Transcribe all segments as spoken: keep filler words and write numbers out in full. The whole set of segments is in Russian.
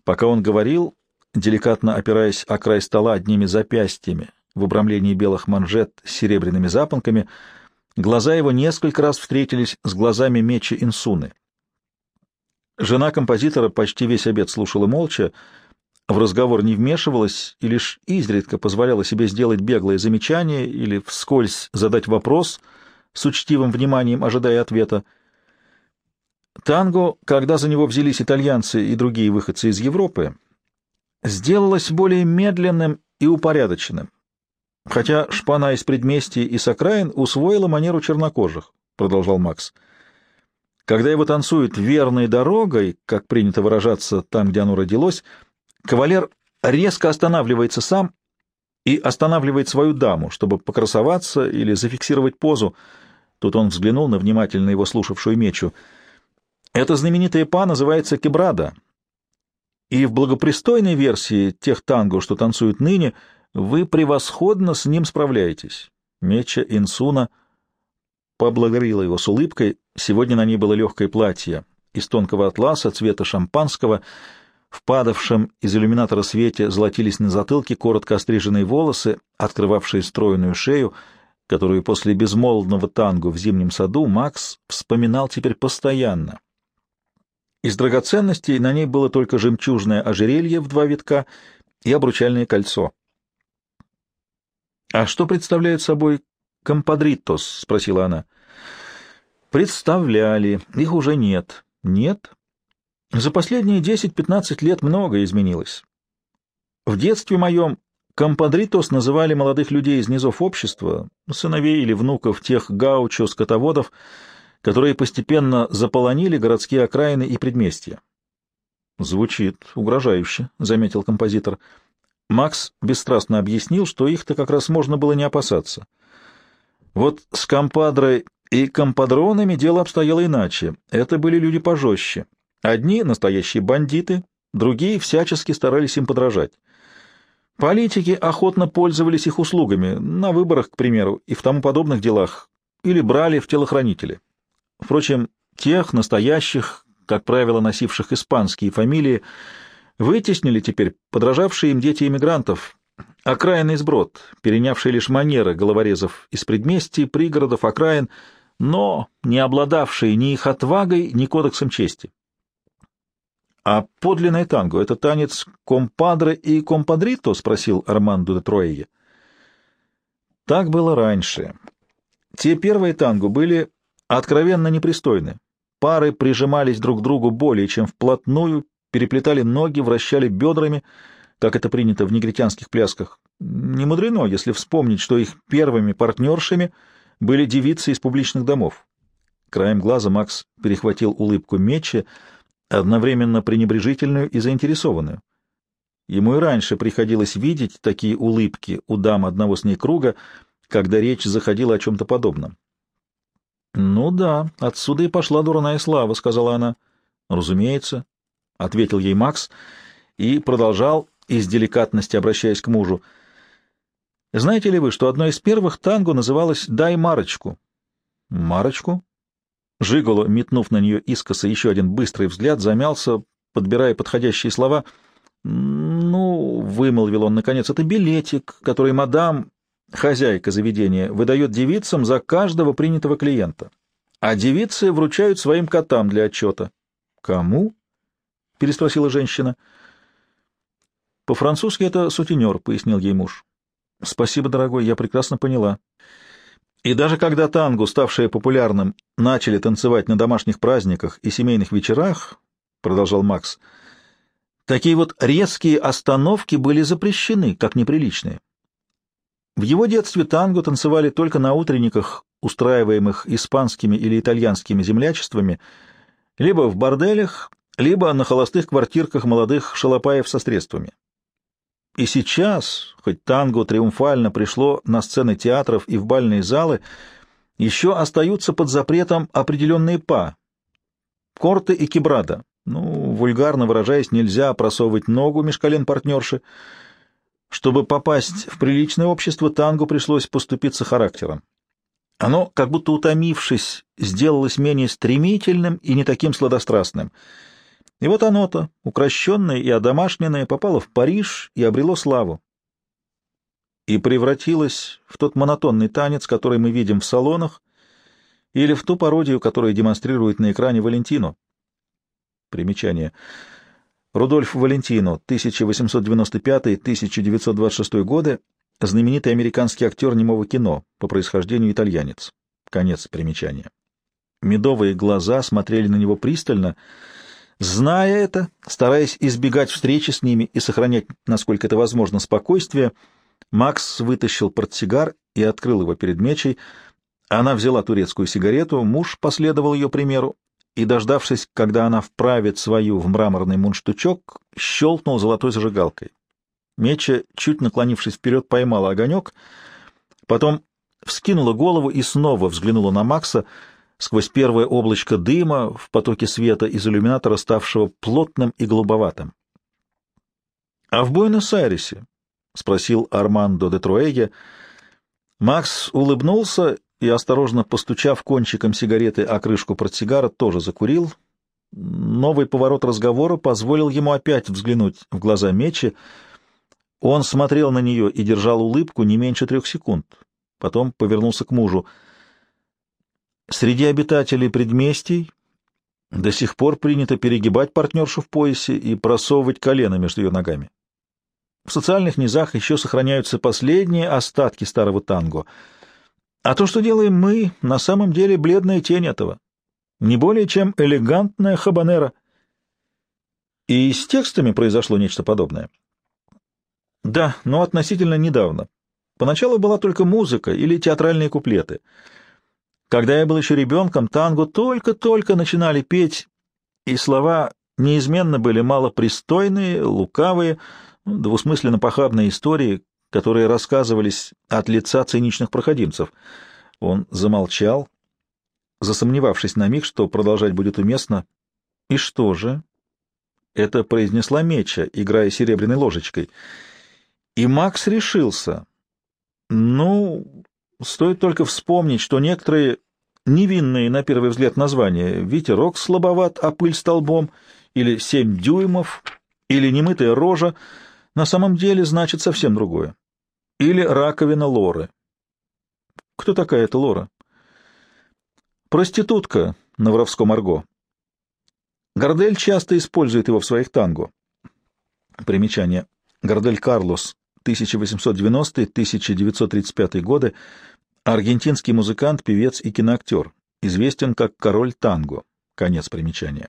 Пока он говорил, деликатно опираясь о край стола одними запястьями в обрамлении белых манжет с серебряными запонками, глаза его несколько раз встретились с глазами Мечи Инсуны. Жена композитора почти весь обед слушала молча, в разговор не вмешивалась и лишь изредка позволяла себе сделать беглое замечание или вскользь задать вопрос с учтивым вниманием, ожидая ответа. Танго, когда за него взялись итальянцы и другие выходцы из Европы, сделалось более медленным и упорядоченным, хотя шпана из предместий и с окраин усвоила манеру чернокожих, — продолжал Макс. Когда его танцуют верной дорогой, как принято выражаться там, где оно родилось, кавалер резко останавливается сам и останавливает свою даму, чтобы покрасоваться или зафиксировать позу. Тут он взглянул на внимательно его слушавшую Мечу. Эта знаменитая па называется кебрада, и в благопристойной версии тех танго, что танцуют ныне, вы превосходно с ним справляетесь. Меча Инсуна поблагодарила его с улыбкой. Сегодня на ней было легкое платье из тонкого атласа цвета шампанского. В падавшем из иллюминатора свете золотились на затылке коротко остриженные волосы, открывавшие стройную шею, которую после безмолвного танго в зимнем саду Макс вспоминал теперь постоянно. Из драгоценностей на ней было только жемчужное ожерелье в два витка и обручальное кольцо. — А что представляют собой компадритос? — спросила она. — Представляли. Их уже нет. — Нет? За последние десять-пятнадцать лет многое изменилось. В детстве моем компадритос называли молодых людей из низов общества, сыновей или внуков тех гаучо-скотоводов, которые постепенно заполонили городские окраины и предместья. «Звучит угрожающе», — заметил композитор. Макс бесстрастно объяснил, что их-то как раз можно было не опасаться. Вот с компадрой и компадронами дело обстояло иначе. Это были люди пожестче. Одни — настоящие бандиты, другие всячески старались им подражать. Политики охотно пользовались их услугами, на выборах, к примеру, и в тому подобных делах, или брали в телохранители. Впрочем, тех настоящих, как правило, носивших испанские фамилии, вытеснили теперь подражавшие им дети эмигрантов, окраинный сброд, перенявший лишь манеры головорезов из предместий, пригородов, окраин, но не обладавшие ни их отвагой, ни кодексом чести. «А подлинное танго — это танец компадре и компадрито?» — спросил Армандо де Труэйе. Так было раньше. Те первые танго были откровенно непристойны. Пары прижимались друг к другу более чем вплотную, переплетали ноги, вращали бедрами, как это принято в негритянских плясках. Не мудрено, если вспомнить, что их первыми партнершами были девицы из публичных домов. Краем глаза Макс перехватил улыбку Мечи, одновременно пренебрежительную и заинтересованную. Ему и раньше приходилось видеть такие улыбки у дам одного с ней круга, когда речь заходила о чем-то подобном. — Ну да, отсюда и пошла дурная слава, — сказала она. — Разумеется, — ответил ей Макс и продолжал, из деликатности обращаясь к мужу. — Знаете ли вы, что одно из первых танго называлось «Дай Марочку»? — Марочку? Жиголо, метнув на нее искоса еще один быстрый взгляд, замялся, подбирая подходящие слова. — Ну, — вымолвил он наконец, — это билетик, который мадам, хозяйка заведения, выдает девицам за каждого принятого клиента. А девицы вручают своим котам для отчета. — Кому? — переспросила женщина. — По-французски это сутенер, — пояснил ей муж. — Спасибо, дорогой, я прекрасно поняла. И даже когда танго, ставшее популярным, начали танцевать на домашних праздниках и семейных вечерах, — продолжал Макс, — такие вот резкие остановки были запрещены, как неприличные. В его детстве танго танцевали только на утренниках, устраиваемых испанскими или итальянскими землячествами, либо в борделях, либо на холостых квартирках молодых шалопаев со средствами. И сейчас, хоть танго триумфально пришло на сцены театров и в бальные залы, еще остаются под запретом определенные па, корты и кебрада. Ну, вульгарно выражаясь, нельзя просовывать ногу меж колен партнерши. Чтобы попасть в приличное общество, танго пришлось поступиться характером. Оно, как будто утомившись, сделалось менее стремительным и не таким сладострастным. И вот оно-то, укращенное и одомашненное, попало в Париж и обрело славу. И превратилось в тот монотонный танец, который мы видим в салонах, или в ту пародию, которую демонстрирует на экране Валентино. Примечание. Рудольф Валентино, тысяча восемьсот девяносто пятый — тысяча девятьсот двадцать шестой годы, знаменитый американский актер немого кино, по происхождению итальянец. Конец примечания. Медовые глаза смотрели на него пристально. Зная это, стараясь избегать встречи с ними и сохранять, насколько это возможно, спокойствие, Макс вытащил портсигар и открыл его перед Мечей. Она взяла турецкую сигарету, муж последовал ее примеру и, дождавшись, когда она вправит свою в мраморный мундштучок, щелкнул золотой зажигалкой. Меча, чуть наклонившись вперед, поймала огонек, потом вскинула голову и снова взглянула на Макса сквозь первое облачко дыма в потоке света из иллюминатора, ставшего плотным и голубоватым. — А в Буэнос-Айресе? — спросил Армандо де Труэге. Макс улыбнулся и, осторожно постучав кончиком сигареты о крышку портсигара, тоже закурил. Новый поворот разговора позволил ему опять взглянуть в глаза Мечи. Он смотрел на нее и держал улыбку не меньше трех секунд. Потом повернулся к мужу. Среди обитателей предместий до сих пор принято перегибать партнершу в поясе и просовывать колено между ее ногами. В социальных низах еще сохраняются последние остатки старого танго. А то, что делаем мы, на самом деле бледная тень этого. Не более чем элегантная хабанера. И с текстами произошло нечто подобное. Да, но относительно недавно. Поначалу была только музыка или театральные куплеты. Когда я был еще ребенком, танго только-только начинали петь, и слова неизменно были малопристойные, лукавые, двусмысленно-похабные истории, которые рассказывались от лица циничных проходимцев. Он замолчал, засомневавшись на миг, что продолжать будет уместно. «И что же?» — это произнесла Меча, играя серебряной ложечкой. И Макс решился. Ну, стоит только вспомнить, что некоторые невинные на первый взгляд названия «Ветерок слабоват, а пыль столбом» или «Семь дюймов» или «Немытая рожа» на самом деле значит совсем другое. Или «Раковина Лоры». Кто такая эта Лора? Проститутка на воровском арго. Гардель часто использует его в своих танго. Примечание. Гардель Карлос, тысяча восемьсот девяностый — тысяча девятьсот тридцать пятый годы, аргентинский музыкант, певец и киноактер, известен как король танго. Конец примечания.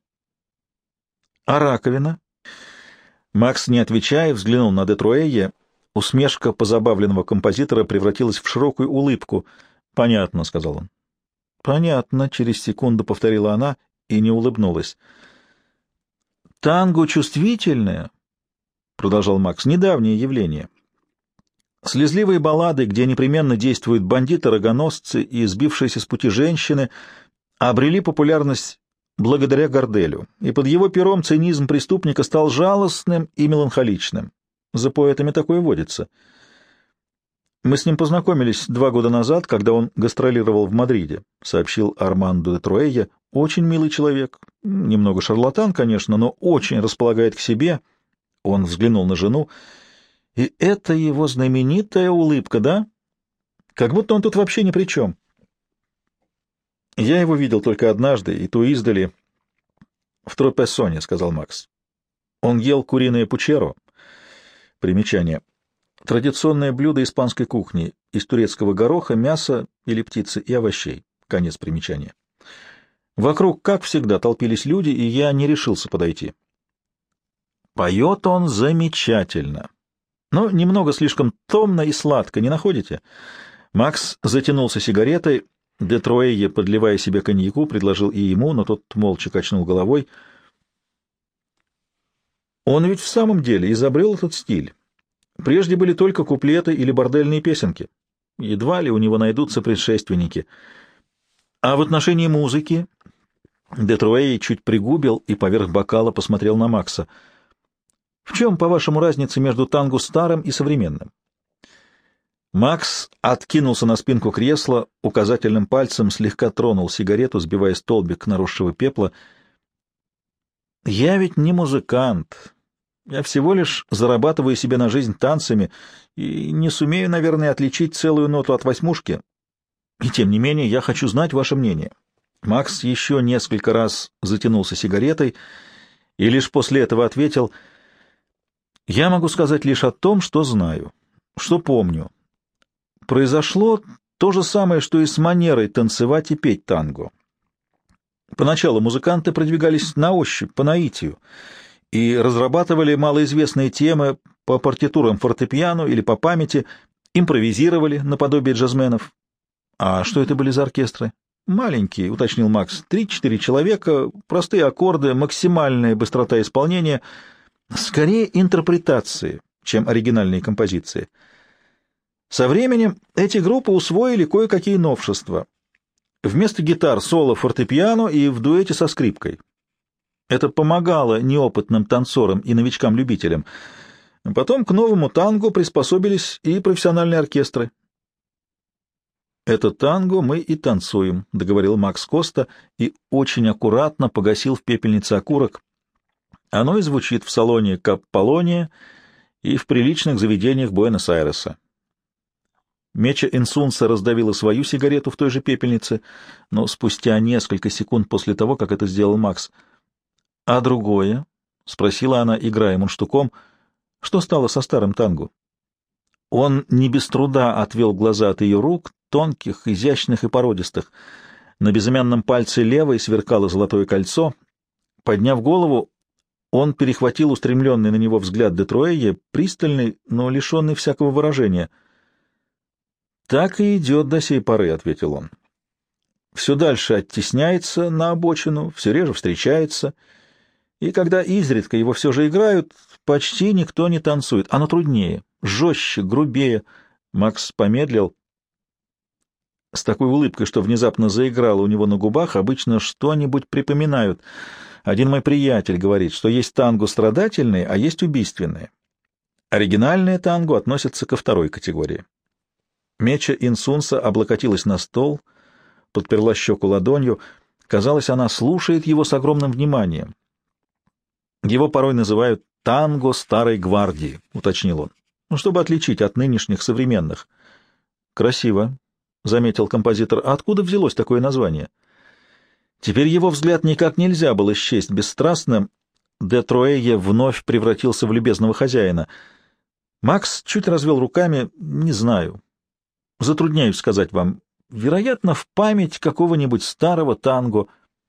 А раковина? Макс, не отвечая, взглянул на де Труэге. Усмешка позабавленного композитора превратилась в широкую улыбку. «Понятно», — сказал он. «Понятно», — через секунду повторила она и не улыбнулась. «Танго чувствительное», — продолжал Макс, — «недавнее явление. Слезливые баллады, где непременно действуют бандиты-рогоносцы и сбившиеся с пути женщины, обрели популярность благодаря Гарделю, и под его пером цинизм преступника стал жалостным и меланхоличным. За поэтами такое водится. Мы с ним познакомились два года назад, когда он гастролировал в Мадриде», — сообщил Армандо де Труэге. «Очень милый человек, немного шарлатан, конечно, но очень располагает к себе». Он взглянул на жену. «И это его знаменитая улыбка, да? Как будто он тут вообще ни при чем». «Я его видел только однажды, и то издали, в Тропессоне», — сказал Макс. «Он ел куриное пучеро». Примечание. Традиционное блюдо испанской кухни из турецкого гороха, мяса или птицы и овощей. Конец примечания. Вокруг, как всегда, толпились люди, и я не решился подойти. Поет он замечательно, но немного слишком томно и сладко, не находите? Макс затянулся сигаретой, де Труэге, подливая себе коньяку, предложил и ему, но тот молча качнул головой. Он ведь в самом деле изобрел этот стиль. Прежде были только куплеты или бордельные песенки. Едва ли у него найдутся предшественники. А в отношении музыки де Труэге чуть пригубил и поверх бокала посмотрел на Макса. В чем, по-вашему, разница между танго старым и современным? Макс откинулся на спинку кресла, указательным пальцем слегка тронул сигарету, сбивая столбик наросшего пепла. Я ведь не музыкант. Я всего лишь зарабатываю себе на жизнь танцами и не сумею, наверное, отличить целую ноту от восьмушки. И тем не менее я хочу знать ваше мнение». Макс еще несколько раз затянулся сигаретой и лишь после этого ответил: «Я могу сказать лишь о том, что знаю, что помню. Произошло то же самое, что и с манерой танцевать и петь танго. Поначалу музыканты продвигались на ощупь, по наитию, и разрабатывали малоизвестные темы по партитурам фортепиано или по памяти, импровизировали наподобие джазменов». «А что это были за оркестры?» «Маленькие», — уточнил Макс, — «три-четыре человека, простые аккорды, максимальная быстрота исполнения, скорее интерпретации, чем оригинальные композиции. Со временем эти группы усвоили кое-какие новшества. Вместо гитар соло фортепиано и в дуэте со скрипкой. Это помогало неопытным танцорам и новичкам-любителям. Потом к новому танго приспособились и профессиональные оркестры». «Это танго мы и танцуем», — договорил Макс Коста и очень аккуратно погасил в пепельнице окурок. «Оно и звучит в салоне Капполония и в приличных заведениях Буэнос-Айреса». Меча Инсунса раздавила свою сигарету в той же пепельнице, но спустя несколько секунд после того, как это сделал Макс. «А другое?» — спросила она, играя мундштуком. «Что стало со старым танго?» Он не без труда отвел глаза от ее рук, тонких, изящных и породистых. На безымянном пальце левой сверкало золотое кольцо. Подняв голову, он перехватил устремленный на него взгляд де Труэя, пристальный, но лишенный всякого выражения. «Так и идет до сей поры», — ответил он. «Все дальше оттесняется на обочину, все реже встречается, и когда изредка его все же играют, почти никто не танцует. Оно труднее, жестче, грубее». Макс помедлил. С такой улыбкой, что внезапно заиграло у него на губах, обычно что-нибудь припоминают. Один мой приятель говорит, что есть танго страдательные, а есть убийственные. Оригинальное танго относится ко второй категории. Меча Инсунса облокотилась на стол, подперла щеку ладонью. Казалось, она слушает его с огромным вниманием. «Его порой называют танго старой гвардии», — уточнил он, ну, чтобы отличить от нынешних современных. «Красиво», — заметил композитор. «А откуда взялось такое название?» Теперь его взгляд никак нельзя было счесть бесстрастным. Де Труэя вновь превратился в любезного хозяина. Макс чуть развел руками. «Не знаю. Затрудняюсь сказать вам. Вероятно, в память какого-нибудь старого танго».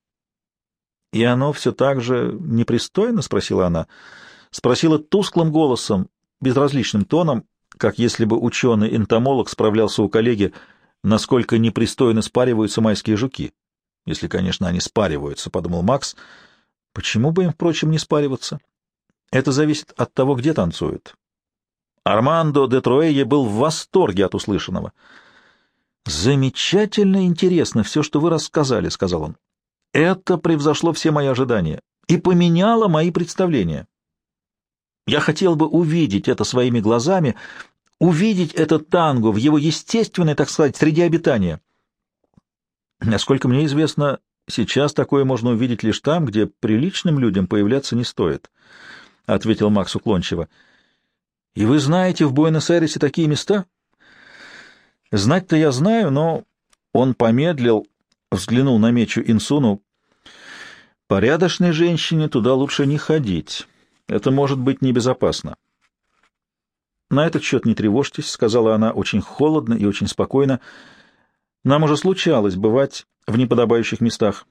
«И оно все так же непристойно?» — спросила она. Спросила тусклым голосом, безразличным тоном, как если бы ученый-энтомолог справлялся у коллеги, насколько непристойно спариваются майские жуки. Если, конечно, они спариваются, — подумал Макс. Почему бы им, впрочем, не спариваться? Это зависит от того, где танцуют. Армандо де Труэя был в восторге от услышанного. «Замечательно интересно все, что вы рассказали», — сказал он. «Это превзошло все мои ожидания и поменяло мои представления. Я хотел бы увидеть это своими глазами, увидеть этот танго в его естественной, так сказать, среде обитания. Насколько мне известно, сейчас такое можно увидеть лишь там, где приличным людям появляться не стоит», — ответил Макс уклончиво. «И вы знаете в Буэнос-Айресе такие места?» «Знать-то я знаю, но...» Он помедлил, взглянул на Мечу Инсуну. «Порядочной женщине туда лучше не ходить. Это может быть небезопасно». «На этот счет не тревожьтесь», — сказала она очень холодно и очень спокойно. «Нам уже случалось бывать в неподобающих местах».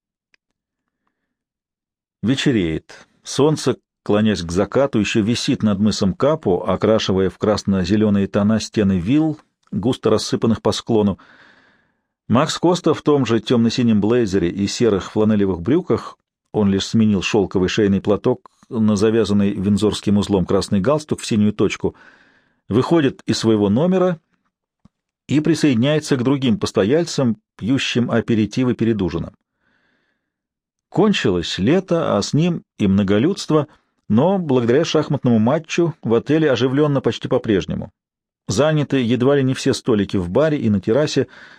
Вечереет. Солнце, клонясь к закату, еще висит над мысом Капо, окрашивая в красно-зеленые тона стены вилл, густо рассыпанных по склону. Макс Коста в том же темно-синем блейзере и серых фланелевых брюках, он лишь сменил шелковый шейный платок на завязанный виндзорским узлом красный галстук в синюю точку, выходит из своего номера и присоединяется к другим постояльцам, пьющим аперитивы перед ужином. Кончилось лето, а с ним и многолюдство, но благодаря шахматному матчу в отеле оживленно почти по-прежнему. Заняты едва ли не все столики в баре и на террасе,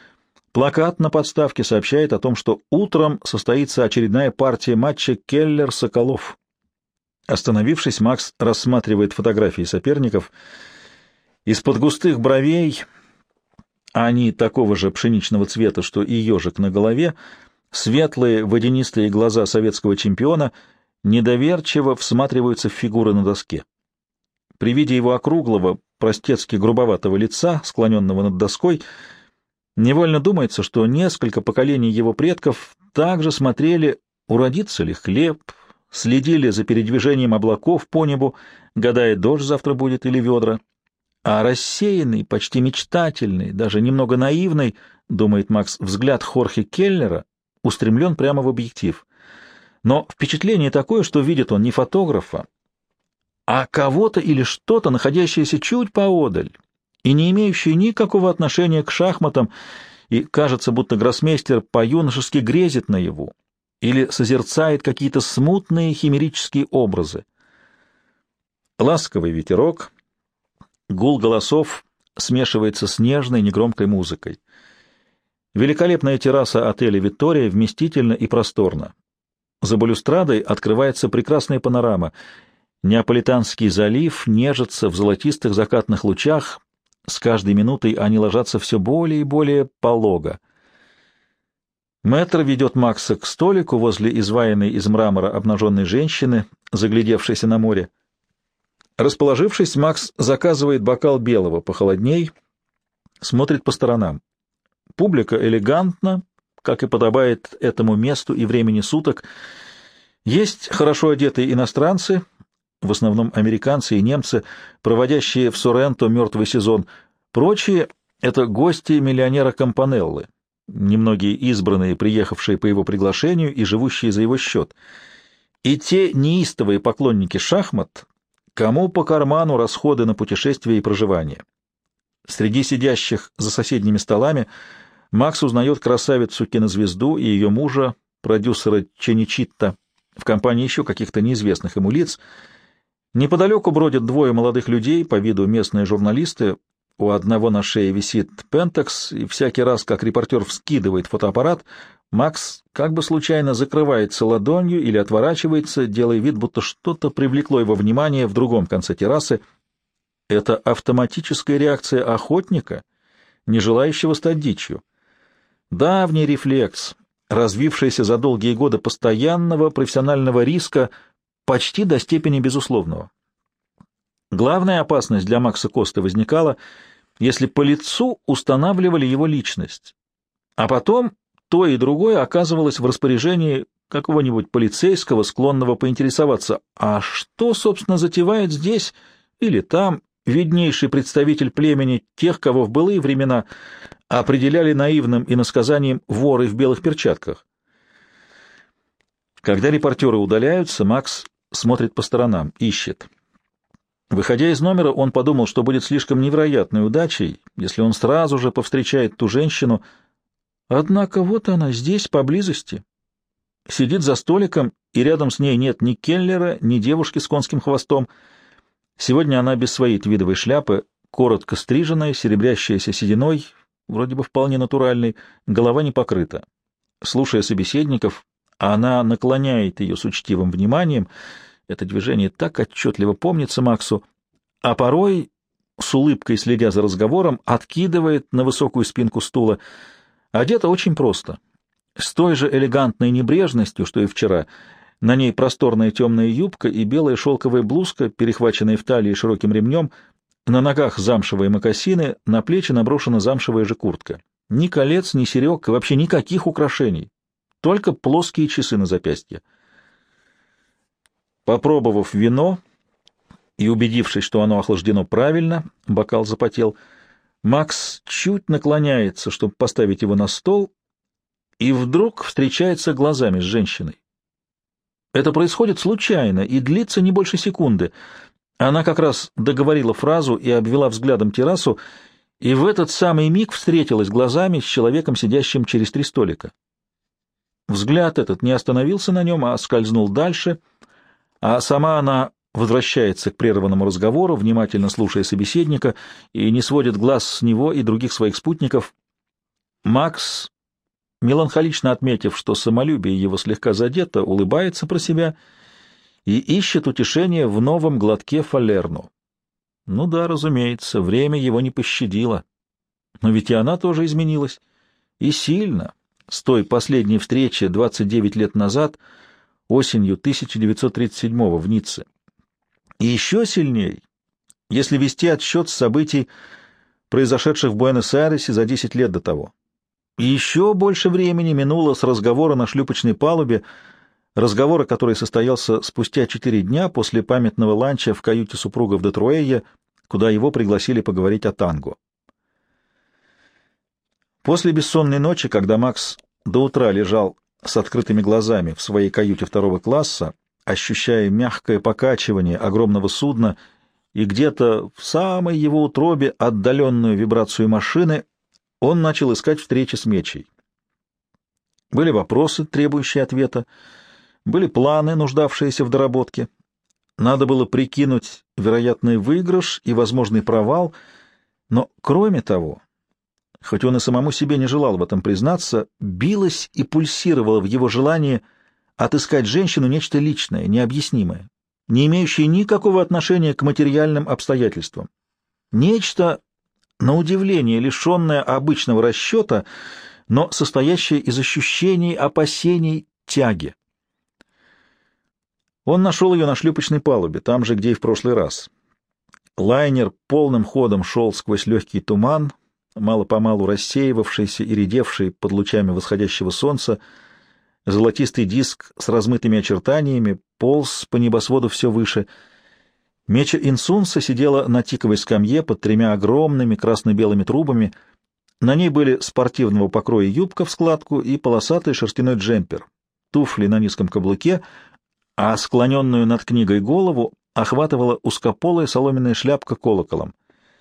Плакат на подставке сообщает о том, что утром состоится очередная партия матча Келлер-Соколов. Остановившись, Макс рассматривает фотографии соперников. Из-под густых бровей, они такого же пшеничного цвета, что и ежик на голове, светлые водянистые глаза советского чемпиона недоверчиво всматриваются в фигуры на доске. При виде его округлого, простецки грубоватого лица, склоненного над доской, невольно думается, что несколько поколений его предков также смотрели, уродится ли хлеб, следили за передвижением облаков по небу, гадая, дождь завтра будет или ведра. А рассеянный, почти мечтательный, даже немного наивный, думает Макс, взгляд Хорхе Келлера устремлен прямо в объектив. Но впечатление такое, что видит он не фотографа, а кого-то или что-то, находящееся чуть поодаль и не имеющее никакого отношения к шахматам, и кажется, будто гроссмейстер по-юношески грезит наяву или созерцает какие-то смутные химерические образы. Ласковый ветерок, гул голосов смешивается с нежной негромкой музыкой. Великолепная терраса отеля «Виктория» вместительна и просторна. За балюстрадой открывается прекрасная панорама. Неаполитанский залив нежится в золотистых закатных лучах. С каждой минутой они ложатся все более и более полого. Мэтр ведет Макса к столику возле изваянной из мрамора обнаженной женщины, заглядевшейся на море. Расположившись, Макс заказывает бокал белого похолодней, смотрит по сторонам. Публика элегантна, как и подобает этому месту и времени суток. Есть хорошо одетые иностранцы, в основном американцы и немцы, проводящие в Соренто мертвый сезон. Прочие — это гости миллионера Кампанеллы, немногие избранные, приехавшие по его приглашению и живущие за его счет. И те неистовые поклонники шахмат, кому по карману расходы на путешествия и проживание. Среди сидящих за соседними столами Макс узнает красавицу-кинозвезду и ее мужа, продюсера Ченичитта, в компании еще каких-то неизвестных ему лиц. Неподалеку бродят двое молодых людей, по виду местные журналисты. У одного на шее висит пентакс, и всякий раз, как репортер вскидывает фотоаппарат, Макс как бы случайно закрывается ладонью или отворачивается, делая вид, будто что-то привлекло его внимание в другом конце террасы. Это автоматическая реакция охотника, не желающего стать дичью. Давний рефлекс, развившийся за долгие годы постоянного профессионального риска почти до степени безусловного. Главная опасность для Макса Коста возникала, если по лицу устанавливали его личность, а потом то и другое оказывалось в распоряжении какого-нибудь полицейского, склонного поинтересоваться, а что, собственно, затевает здесь или там виднейший представитель племени тех, кого в былые времена определяли наивным иносказанием воры в белых перчатках. Когда репортеры удаляются, Макс смотрит по сторонам, ищет. Выходя из номера, он подумал, что будет слишком невероятной удачей, если он сразу же повстречает ту женщину. Однако вот она здесь, поблизости. Сидит за столиком, и рядом с ней нет ни Келлера, ни девушки с конским хвостом. Сегодня она без своей твидовой шляпы, коротко стриженная, серебрящаяся сединой, вроде бы вполне натуральной, голова не покрыта. Слушая собеседников, она наклоняет ее с учтивым вниманием. Это движение так отчетливо помнится Максу, а порой, с улыбкой следя за разговором, откидывает на высокую спинку стула. Одета очень просто, с той же элегантной небрежностью, что и вчера. На ней просторная темная юбка и белая шелковая блузка, перехваченная в талии широким ремнем, на ногах замшевые мокасины, на плечи наброшена замшевая же куртка. Ни колец, ни серег, и вообще никаких украшений, только плоские часы на запястье. Попробовав вино и убедившись, что оно охлаждено правильно, бокал запотел, Макс чуть наклоняется, чтобы поставить его на стол, и вдруг встречается глазами с женщиной. Это происходит случайно и длится не больше секунды. Она как раз договорила фразу и обвела взглядом террасу, и в этот самый миг встретилась глазами с человеком, сидящим через три столика. Взгляд этот не остановился на нем, а скользнул дальше, а сама она возвращается к прерванному разговору, внимательно слушая собеседника, и не сводит глаз с него и других своих спутников. Макс, меланхолично отметив, что самолюбие его слегка задето, улыбается про себя и ищет утешение в новом глотке Фалерну. Ну да, разумеется, время его не пощадило. Но ведь и она тоже изменилась. И сильно. С той последней встречи двадцать девять лет назад, осенью тысяча девятьсот тридцать седьмого в Ницце. И еще сильней, если вести отсчет событий, произошедших в Буэнос-Айресе за десять лет до того. И еще больше времени минуло с разговора на шлюпочной палубе, разговора, который состоялся спустя четыре дня после памятного ланча в каюте супругов де Труэя, куда его пригласили поговорить о танго. После бессонной ночи, когда Макс до утра лежал с открытыми глазами в своей каюте второго класса, ощущая мягкое покачивание огромного судна и где-то в самой его утробе отдаленную вибрацию машины, он начал искать встречи с Мечей. Были вопросы, требующие ответа, были планы, нуждавшиеся в доработке. Надо было прикинуть вероятный выигрыш и возможный провал, но, кроме того, хоть он и самому себе не желал в этом признаться, билось и пульсировало в его желании отыскать женщину нечто личное, необъяснимое, не имеющее никакого отношения к материальным обстоятельствам. Нечто, на удивление, лишенное обычного расчета, но состоящее из ощущений, опасений, тяги. Он нашел ее на шлюпочной палубе, там же, где и в прошлый раз. Лайнер полным ходом шел сквозь легкий туман, мало-помалу рассеивавшийся и редевший под лучами восходящего солнца. Золотистый диск с размытыми очертаниями полз по небосводу все выше. Меча Инсунса сидела на тиковой скамье под тремя огромными красно-белыми трубами. На ней были спортивного покроя юбка в складку и полосатый шерстяной джемпер, туфли на низком каблуке, а склоненную над книгой голову охватывала узкополая соломенная шляпка колоколом.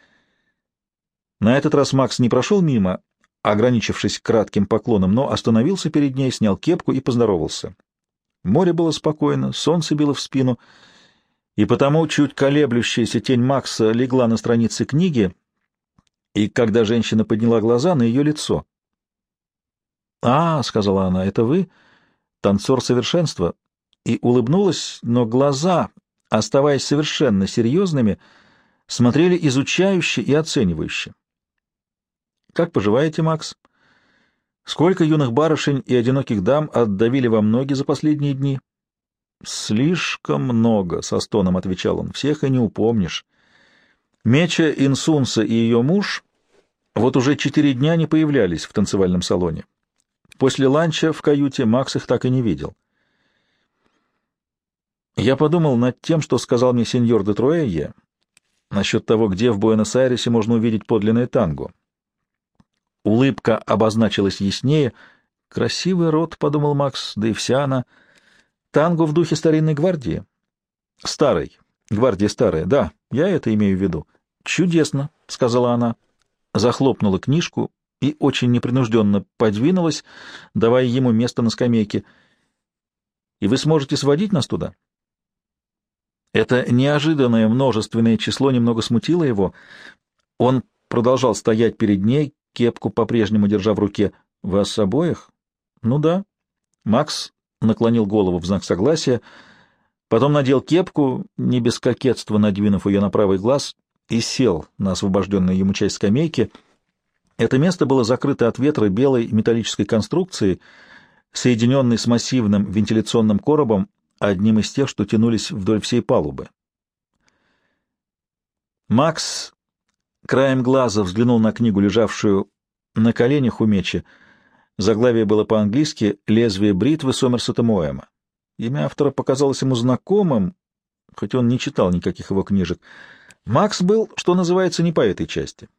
На этот раз Макс не прошел мимо, ограничившись кратким поклоном, но остановился перед ней, снял кепку и поздоровался. Море было спокойно, солнце било в спину, и потому чуть колеблющаяся тень Макса легла на странице книги, и когда женщина подняла глаза, на ее лицо. «А, — сказала она, — это вы, танцор совершенства?» И улыбнулась, но глаза, оставаясь совершенно серьезными, смотрели изучающе и оценивающе. «Как поживаете, Макс? Сколько юных барышень и одиноких дам отдавили вам ноги за последние дни?» «Слишком много», — со стоном отвечал он, — «всех и не упомнишь». Меча Инсунса и ее муж вот уже четыре дня не появлялись в танцевальном салоне. После ланча в каюте Макс их так и не видел. Я подумал над тем, что сказал мне сеньор де Труэя насчет того, где в Буэнос-Айресе можно увидеть подлинное танго. Улыбка обозначилась яснее. «Красивый род», — подумал Макс, — «да и вся она. Танго в духе старинной гвардии». «Старой. Гвардия старая. Да, я это имею в виду». «Чудесно», — сказала она. Захлопнула книжку и очень непринужденно подвинулась, давая ему место на скамейке. «И вы сможете сводить нас туда?» Это неожиданное множественное число немного смутило его. Он продолжал стоять перед ней, кепку по-прежнему держа в руке. «Вас обоих?» «Ну да». Макс наклонил голову в знак согласия, потом надел кепку, не без кокетства надвинув ее на правый глаз, и сел на освобожденную ему часть скамейки. Это место было закрыто от ветра белой металлической конструкцией, соединенной с массивным вентиляционным коробом, одним из тех, что тянулись вдоль всей палубы. Макс краем глаза взглянул на книгу, лежавшую на коленях у Мечи. Заглавие было по-английски «Лезвие бритвы Сомерсета Моэма». Имя автора показалось ему знакомым, хоть он не читал никаких его книжек. Макс был, что называется, не по этой части.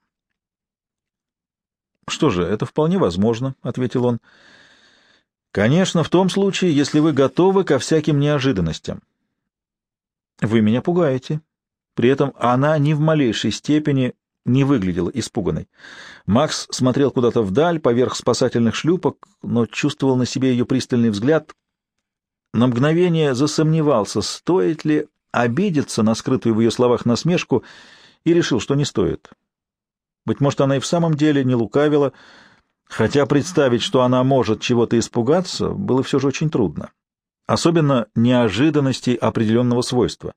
«Что же, это вполне возможно», — ответил он. «Конечно, в том случае, если вы готовы ко всяким неожиданностям». «Вы меня пугаете». При этом она ни в малейшей степени не выглядела испуганной. Макс смотрел куда-то вдаль, поверх спасательных шлюпок, но чувствовал на себе ее пристальный взгляд. На мгновение засомневался, стоит ли обидеться на скрытую в ее словах насмешку, и решил, что не стоит. Быть может, она и в самом деле не лукавила, Хотя представить, что она может чего-то испугаться, было все же очень трудно. Особенно неожиданностей определенного свойства.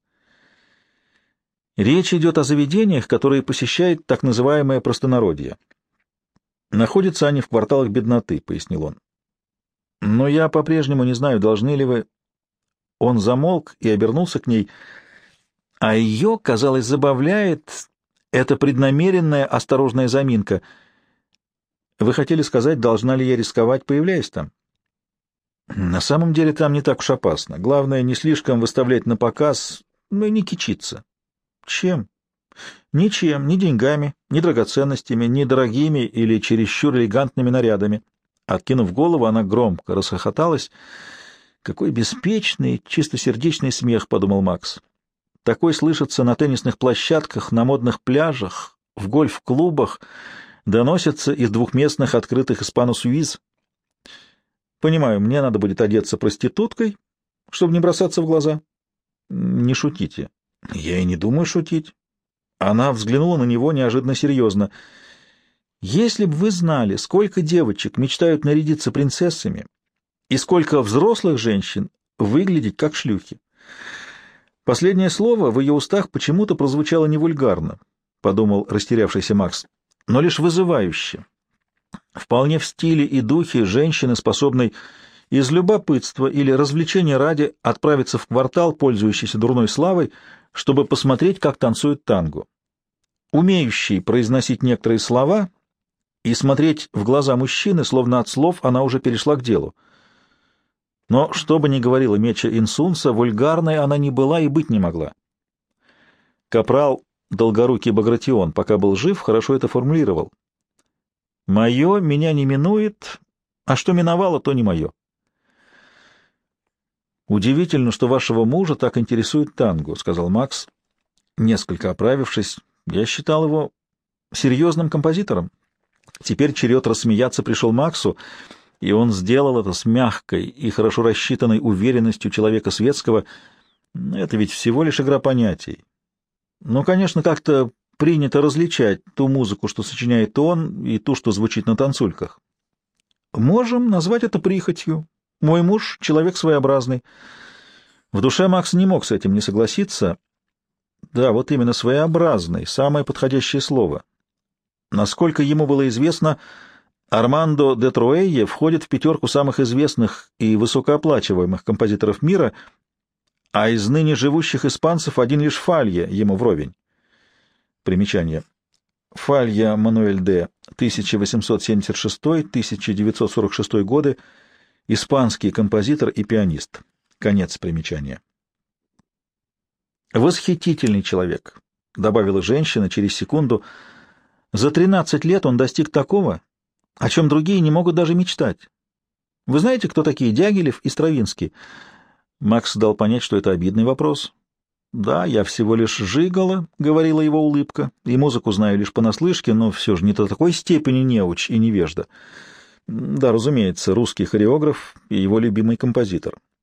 Речь идет о заведениях, которые посещает так называемое простонародье. Находятся они в кварталах бедноты, — пояснил он. Но я по-прежнему не знаю, должны ли вы... Он замолк и обернулся к ней, а ее, казалось, забавляет эта преднамеренная осторожная заминка. Вы хотели сказать, должна ли я рисковать, появляясь там? На самом деле там не так уж опасно. Главное, не слишком выставлять на показ, ну и не кичиться. Чем? Ничем, ни деньгами, ни драгоценностями, ни дорогими или чересчур элегантными нарядами. Откинув голову, она громко расхохоталась. Какой беспечный, чистосердечный смех, — подумал Макс. Такой слышится на теннисных площадках, на модных пляжах, в гольф-клубах, доносится из двухместных открытых испано-суиз. Понимаю, мне надо будет одеться проституткой, чтобы не бросаться в глаза. Не шутите. Я и не думаю шутить. Она взглянула на него неожиданно серьезно. Если бы вы знали, сколько девочек мечтают нарядиться принцессами и сколько взрослых женщин выглядеть как шлюхи. Последнее слово в ее устах почему-то прозвучало не вульгарно, — подумал растерявшийся Макс, — но лишь вызывающе. Вполне в стиле и духе женщины, способной из любопытства или развлечения ради отправиться в квартал, пользующийся дурной славой, чтобы посмотреть, как танцуют танго. Умеющий произносить некоторые слова и смотреть в глаза мужчины, словно от слов она уже перешла к делу. Но, что бы ни говорила Меча Инсунса, вульгарной она не была и быть не могла. Капрал Долгорукий Багратион, пока был жив, хорошо это формулировал. «Мое меня не минует, а что миновало, то не мое». «Удивительно, что вашего мужа так интересует танго», — сказал Макс, несколько оправившись. «Я считал его серьезным композитором». Теперь черед рассмеяться пришел Максу, и он сделал это с мягкой и хорошо рассчитанной уверенностью человека светского. Это ведь всего лишь игра понятий. Ну, конечно, как-то принято различать ту музыку, что сочиняет он, и ту, что звучит на танцульках. Можем назвать это прихотью. Мой муж — человек своеобразный. В душе Макс не мог с этим не согласиться. Да, вот именно своеобразный, самое подходящее слово. Насколько ему было известно, Армандо де Труэйе входит в пятерку самых известных и высокооплачиваемых композиторов мира, а из ныне живущих испанцев один лишь Фалья ему вровень. Примечание. Фалья Мануэль де, тысяча восемьсот семьдесят шестой — тысяча девятьсот сорок шестой годы, испанский композитор и пианист. Конец примечания. «Восхитительный человек», — добавила женщина через секунду. «За тринадцать лет он достиг такого, о чем другие не могут даже мечтать. Вы знаете, кто такие Дягилев и Стравинский?» Макс дал понять, что это обидный вопрос. «Да, я всего лишь жигало», — говорила его улыбка, — «и музыку знаю лишь понаслышке, но все же не до такой степени неуч и невежда. Да, разумеется, русский хореограф и его любимый композитор».